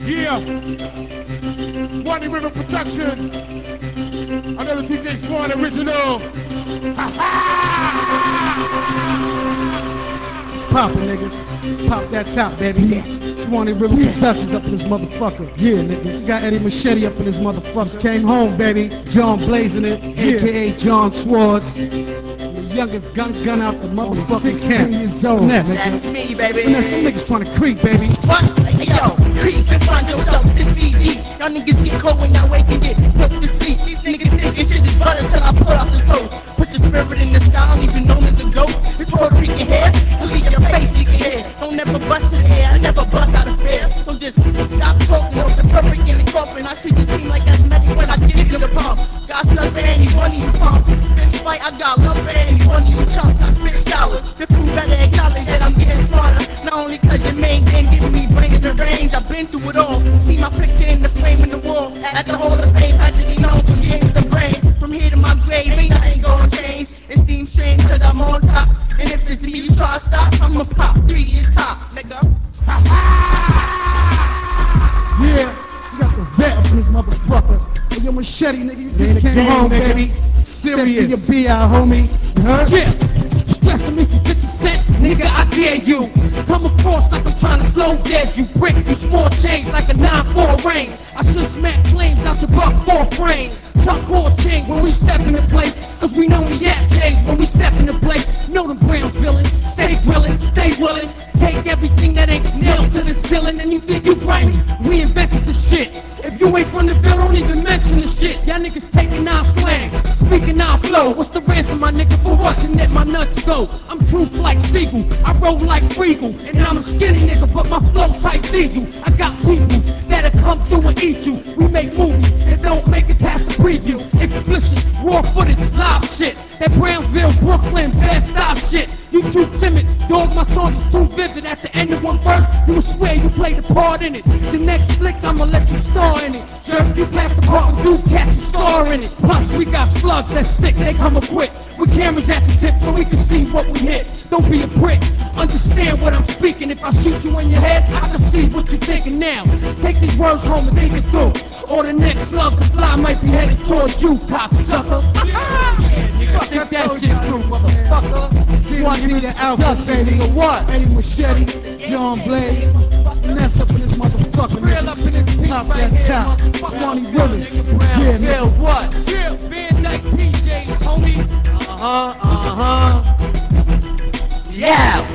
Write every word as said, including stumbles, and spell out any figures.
Yeah. Swanee River Production. Another D J Swan original. Ha ha! It's poppin', niggas. Let's pop that top, baby. Yeah. Swanee River yeah. Productions up in this motherfucker. Yeah, niggas. We got Eddie Machete up in this motherfucker. Came home, baby. John blazing it, yeah. A K A John Swords. The youngest gun gun out the motherfucking camp. Years old. Finesse. That's me, baby. Finesse, them niggas trying to creep, baby. What? Hey, yo, creep and find yourself six feet deep. Y'all niggas get cold when y'all wake and get put to sleep. These niggas thinking shit is butter till I pull out the toast. Put your spirit in the sky, I don't even know it's a ghost. It's Puerto Rican hair, I leave your face leaking hair. Don't ever bust to the air, I never bust out of fear. So just stop talking, no, the perfect in the coffin. I treat the team like asthmatic when I give you the pump. Got slugs for any one of you pump. Fist fight, I got love for any one of you chumps. I spit showers, your crew better acknowledge that I'm getting smarter. Not only cause your main game giving me brains and range, I've been through it all. See my picture in the frame in the wall. At the Hall of Fame, had to be known for getting some brain. From here to my grave, ain't nothing gonna change. It seems strange cause I'm on top. And if it's me you try to stop, I'ma pop three to your top, nigga. Ha ha! Yeah, we got the vet up in this motherfucker. Hey, yo, Machete, nigga, you just came game, home, nigga. Baby. Serious. Step to your B I, homie. You heard? Yeah. Stressing me for fifty cent, nigga, I dare you. Come across like I'm trying to slow dead you. Brick you small change like a nine four range. I should smack flames out your buck four frame. Tuck all change when we step into place. Cause we know we at change when we step into place. Know the brown feeling, stay grilling, stay willing. Take everything that ain't nailed to the ceiling and you think you grimy. We invented the shit. If you ain't from the bill, don't even mention the shit. Y'all niggas taking our slang, speaking our flow. What's the ransom, my nigga, for watching that my nuts go? I'm truth like Siegel, I roll like Regal. And I'm a skinny nigga, but my flow type diesel. I got people that'll come through and eat you. We make movies that don't make it past the preview. Explicit, raw footage, live shit. That Brownsville, Brooklyn, bad style shit. You too timid, dog, my songs is too vivid. At the end of one verse, you will swear you played a part in it. The next flick, I'ma let you star in it. Sure, you pass the part with you catch a star in it. Plus, we got slugs that's sick, they come equipped with cameras at the tip so we can see what we hit. Don't be a prick, understand what I'm speaking. If I shoot you in your head, I can see what you're thinking now. Take these words home and think it through. Or the next slug to fly might be headed towards you, cocksucker. Yeah, Nigga, think that shit through, motherfucker. Give me the outfit, baby. What? Eddie Machete, John Blaze. Finesse up in this motherfucker, Real up in this niggas. piece Pop right that here, top. motherfucker. Swanee Fuck, Rivers. nigga, Brown. Yeah, Yeah, nigga. what? Yeah, Van Dyke P Js, homie. Uh-huh, uh-huh. Yeah.